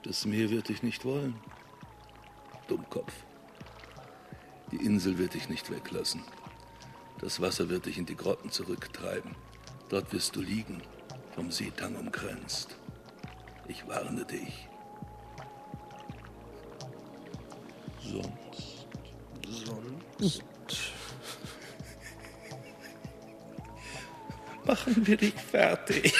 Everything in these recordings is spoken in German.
Das Meer wird dich nicht wollen. Dummkopf. Die Insel wird dich nicht weglassen. Das Wasser wird dich in die Grotten zurücktreiben. Dort wirst du liegen, vom Seetang umkränzt. Ich warne dich. Sonst. Machen wir dich fertig.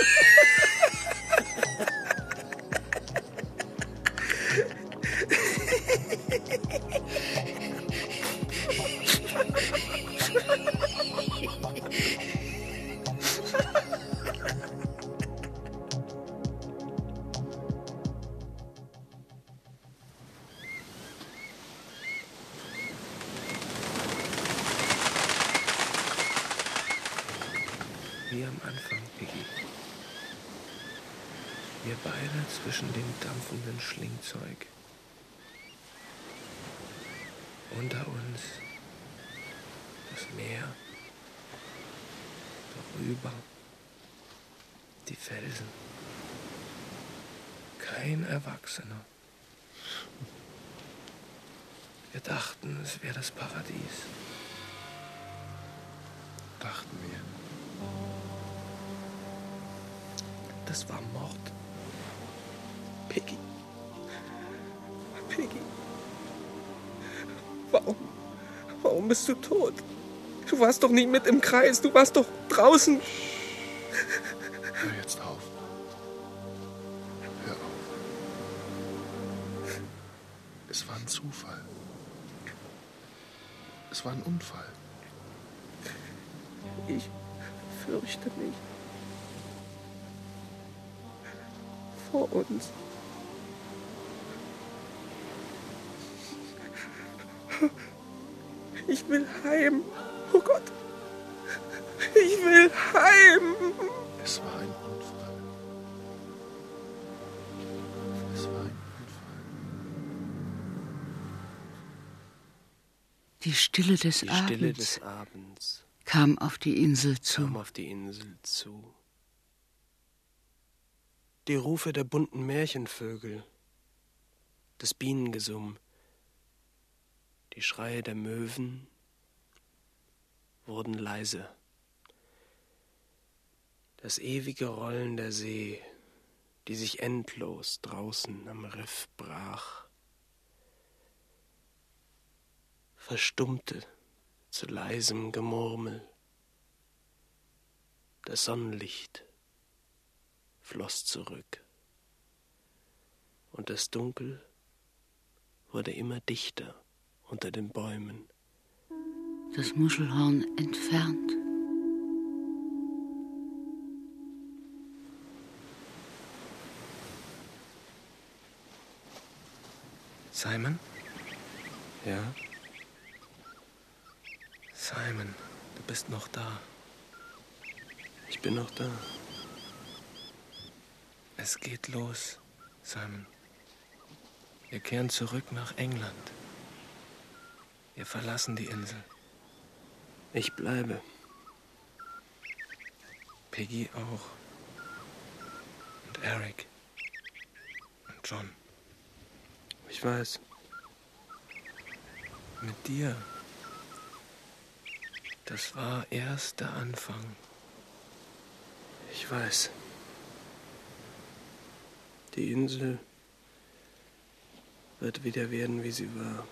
Wie am Anfang, Piggy. Wir beide zwischen dem dampfenden Schlingzeug. Unter uns das Meer. Darüber die Felsen. Kein Erwachsener. Wir dachten, es wäre das Paradies. Dachten wir. Das war Mord. Piggy. Piggy. Warum bist du tot? Du warst doch nie mit im Kreis. Du warst doch draußen. Hör jetzt auf. Hör auf. Es war ein Zufall. Es war ein Unfall. Ich fürchte mich. Vor uns. Ich will heim. Oh Gott. Ich will heim. Es war ein Unfall. Es war ein Unfall. Die Stille des Abends kam auf die Insel zu. Die Rufe der bunten Märchenvögel, das Bienengesumm, die Schreie der Möwen wurden leise. Das ewige Rollen der See, die sich endlos draußen am Riff brach, verstummte zu leisem Gemurmel. Das Sonnenlicht floss zurück, und das Dunkel wurde immer dichter unter den Bäumen. Das Muschelhorn entfernt. Simon? Ja? Simon, du bist noch da. Ich bin noch da. Es geht los, Simon. Wir kehren zurück nach England. Wir verlassen die Insel. Ich bleibe. Piggy auch. Und Eric. Und John. Ich weiß. Mit dir. Das war erst der Anfang. Ich weiß. Die Insel wird wieder werden, wie sie war.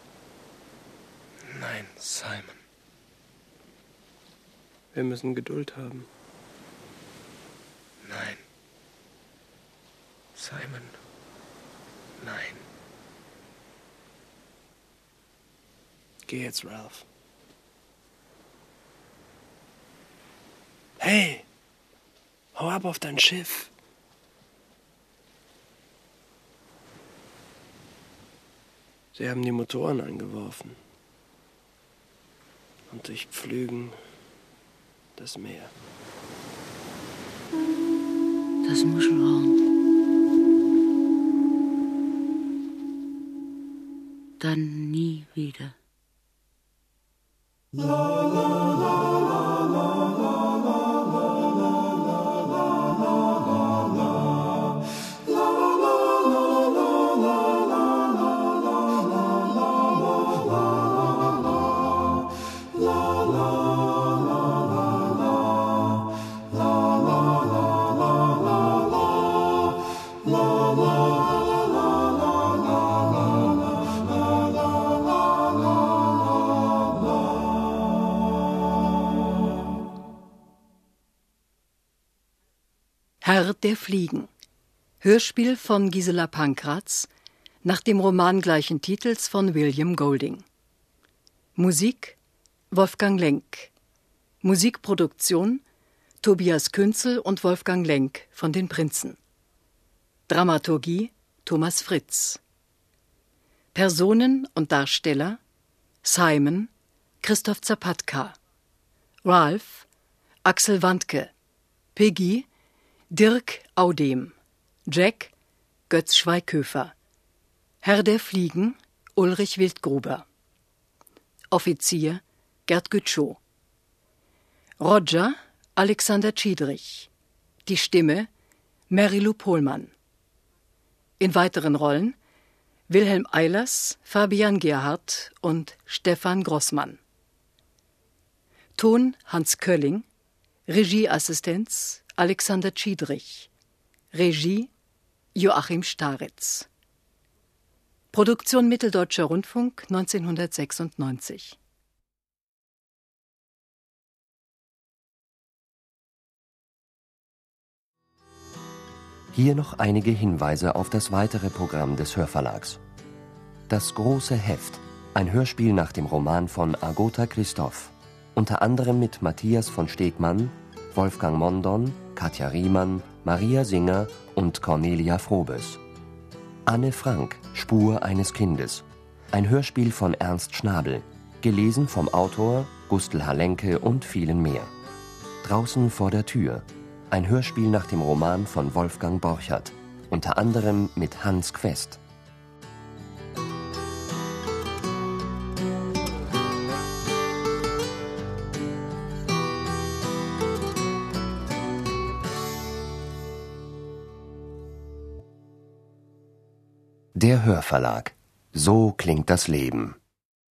Nein, Simon. Wir müssen Geduld haben. Nein. Simon. Nein. Geh jetzt, Ralph. Hey! Hau ab auf dein Schiff. Sie haben die Motoren angeworfen und durchpflügen das Meer. Das Muschelhorn. Dann nie wieder. La, la, la, la, la, la, la, la, la, la, la, la, la, la, la, la. der Fliegen. Hörspiel von Gisela Pankratz nach dem Roman gleichen Titels von William Golding. Musik Wolfgang Lenk. Musikproduktion Tobias Künzel und Wolfgang Lenk von den Prinzen. Dramaturgie Thomas Fritz. Personen und Darsteller Simon Christoph Zapatka, Ralph Axel Wandke, Piggy Dirk Audem, Jack Götz Schweighöfer, Herr der Fliegen Ulrich Wildgruber, Offizier Gerd Gütschow, Roger Alexander Schiedrich, die Stimme Mary-Lou Pohlmann. In weiteren Rollen Wilhelm Eilers, Fabian Gerhardt und Stefan Grossmann. Ton Hans Kölling, Regieassistenz Alexander Schiedrich, Regie Joachim Staritz. Produktion Mitteldeutscher Rundfunk 1996. Hier noch einige Hinweise auf das weitere Programm des Hörverlags. Das große Heft, ein Hörspiel nach dem Roman von Agota Christoph, unter anderem mit Matthias von Stegmann, Wolfgang Mondon, Katja Riemann, Maria Singer und Cornelia Frobes. Anne Frank, Spur eines Kindes, ein Hörspiel von Ernst Schnabel, gelesen vom Autor Gustl Halenke und vielen mehr. Draußen vor der Tür, ein Hörspiel nach dem Roman von Wolfgang Borchert, unter anderem mit Hans Quest. Der Hörverlag. So klingt das Leben.